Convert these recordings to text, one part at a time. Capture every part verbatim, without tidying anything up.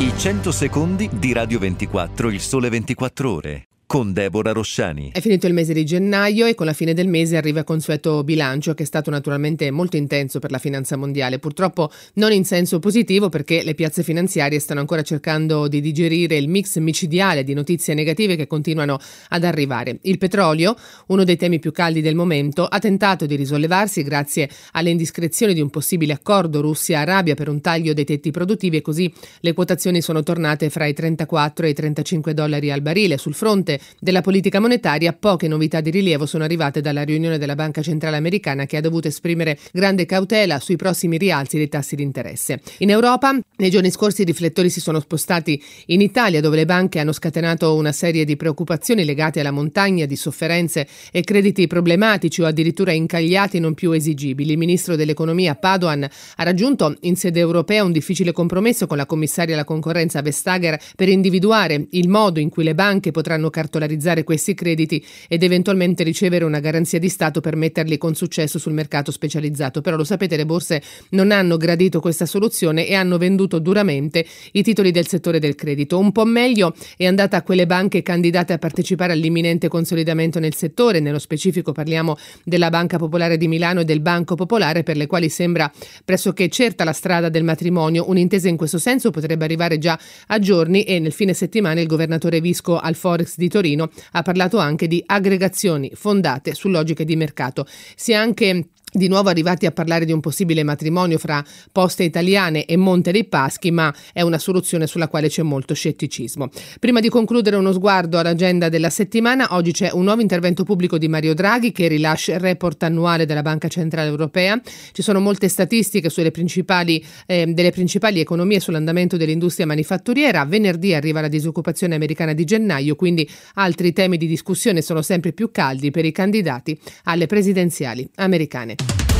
I cento secondi di Radio ventiquattro, il sole ventiquattro ore, con Deborah Rosciani. È finito il mese di gennaio e con la fine del mese arriva il consueto bilancio, che è stato naturalmente molto intenso per la finanza mondiale, purtroppo non in senso positivo, perché le piazze finanziarie stanno ancora cercando di digerire il mix micidiale di notizie negative che continuano ad arrivare. Il petrolio, uno dei temi più caldi del momento, ha tentato di risollevarsi grazie alle indiscrezioni di un possibile accordo Russia-Arabia per un taglio dei tetti produttivi, e così le quotazioni sono tornate fra i trentaquattro e i trentacinque dollari al barile. Sul fronte della politica monetaria, poche novità di rilievo sono arrivate dalla riunione della Banca Centrale Americana, che ha dovuto esprimere grande cautela sui prossimi rialzi dei tassi di interesse. In Europa, nei giorni scorsi i riflettori si sono spostati in Italia, dove le banche hanno scatenato una serie di preoccupazioni legate alla montagna di sofferenze e crediti problematici o addirittura incagliati non più esigibili. Il ministro dell'economia Padoan ha raggiunto in sede europea un difficile compromesso con la commissaria alla concorrenza Vestager per individuare il modo in cui le banche potranno cartolarizzare questi crediti ed eventualmente ricevere una garanzia di Stato per metterli con successo sul mercato specializzato. Però lo sapete, le borse non hanno gradito questa soluzione e hanno venduto duramente i titoli del settore del credito. Un po' meglio è andata a quelle banche candidate a partecipare all'imminente consolidamento nel settore. Nello specifico parliamo della Banca Popolare di Milano e del Banco Popolare, per le quali sembra pressoché certa la strada del matrimonio. Un'intesa in questo senso potrebbe arrivare già a giorni, e nel fine settimana il governatore Visco al Forex di Torino ha parlato anche di aggregazioni fondate su logiche di mercato. Si è anche di nuovo arrivati a parlare di un possibile matrimonio fra Poste Italiane e Monte dei Paschi, ma è una soluzione sulla quale c'è molto scetticismo. Prima di concludere, uno sguardo all'agenda della settimana. Oggi c'è un nuovo intervento pubblico di Mario Draghi, che rilascia il report annuale della Banca Centrale Europea. Ci sono molte statistiche sulle principali eh, delle principali economie, sull'andamento dell'industria manifatturiera. Venerdì arriva la disoccupazione americana di gennaio, quindi altri temi di discussione sono sempre più caldi per i candidati alle presidenziali americane.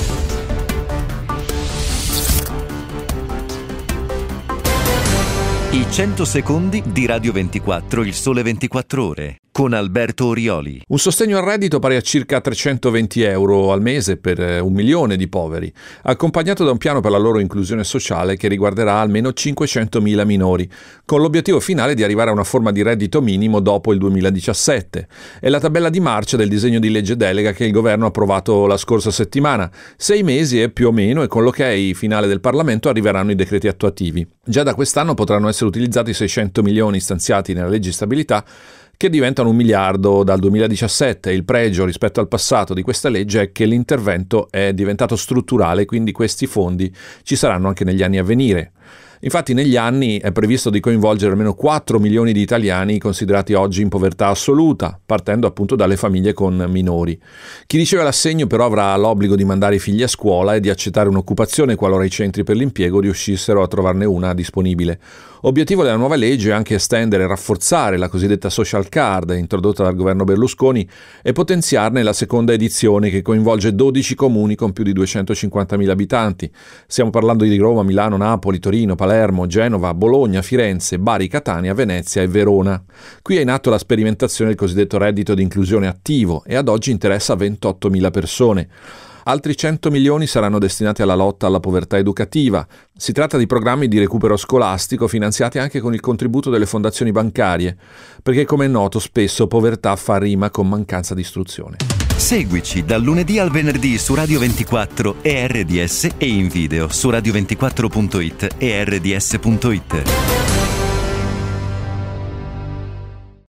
I cento secondi di Radio ventiquattro, il sole ventiquattro ore, con Alberto Orioli. Un sostegno al reddito pari a circa trecentoventi euro al mese per un milione di poveri, accompagnato da un piano per la loro inclusione sociale che riguarderà almeno cinquecentomila minori, con l'obiettivo finale di arrivare a una forma di reddito minimo dopo il duemiladiciassette. È la tabella di marcia del disegno di legge delega che il governo ha approvato la scorsa settimana. Sei mesi e più o meno, e con l'ok finale del Parlamento arriveranno i decreti attuativi. Già da quest'anno potranno essere utilizzati seicento milioni stanziati nella legge di stabilità, che diventano un miliardo dal duemiladiciassette. Il pregio rispetto al passato di questa legge è che l'intervento è diventato strutturale, quindi questi fondi ci saranno anche negli anni a venire. Infatti negli anni è previsto di coinvolgere almeno quattro milioni di italiani considerati oggi in povertà assoluta, partendo appunto dalle famiglie con minori. Chi riceve l'assegno però avrà l'obbligo di mandare i figli a scuola e di accettare un'occupazione qualora i centri per l'impiego riuscissero a trovarne una disponibile. Obiettivo della nuova legge è anche estendere e rafforzare la cosiddetta social card introdotta dal governo Berlusconi e potenziarne la seconda edizione, che coinvolge dodici comuni con più di duecentocinquantamila abitanti. Stiamo parlando di Roma, Milano, Napoli, Torino, Palermo, Genova, Bologna, Firenze, Bari, Catania, Venezia e Verona. Qui è in atto la sperimentazione del cosiddetto reddito di inclusione attivo e ad oggi interessa ventottomila persone. Altri cento milioni saranno destinati alla lotta alla povertà educativa. Si tratta di programmi di recupero scolastico finanziati anche con il contributo delle fondazioni bancarie, perché come è noto spesso povertà fa rima con mancanza di istruzione. Seguici dal lunedì al venerdì su Radio ventiquattro e R D S, e in video su radio ventiquattro punto it e R D S punto it.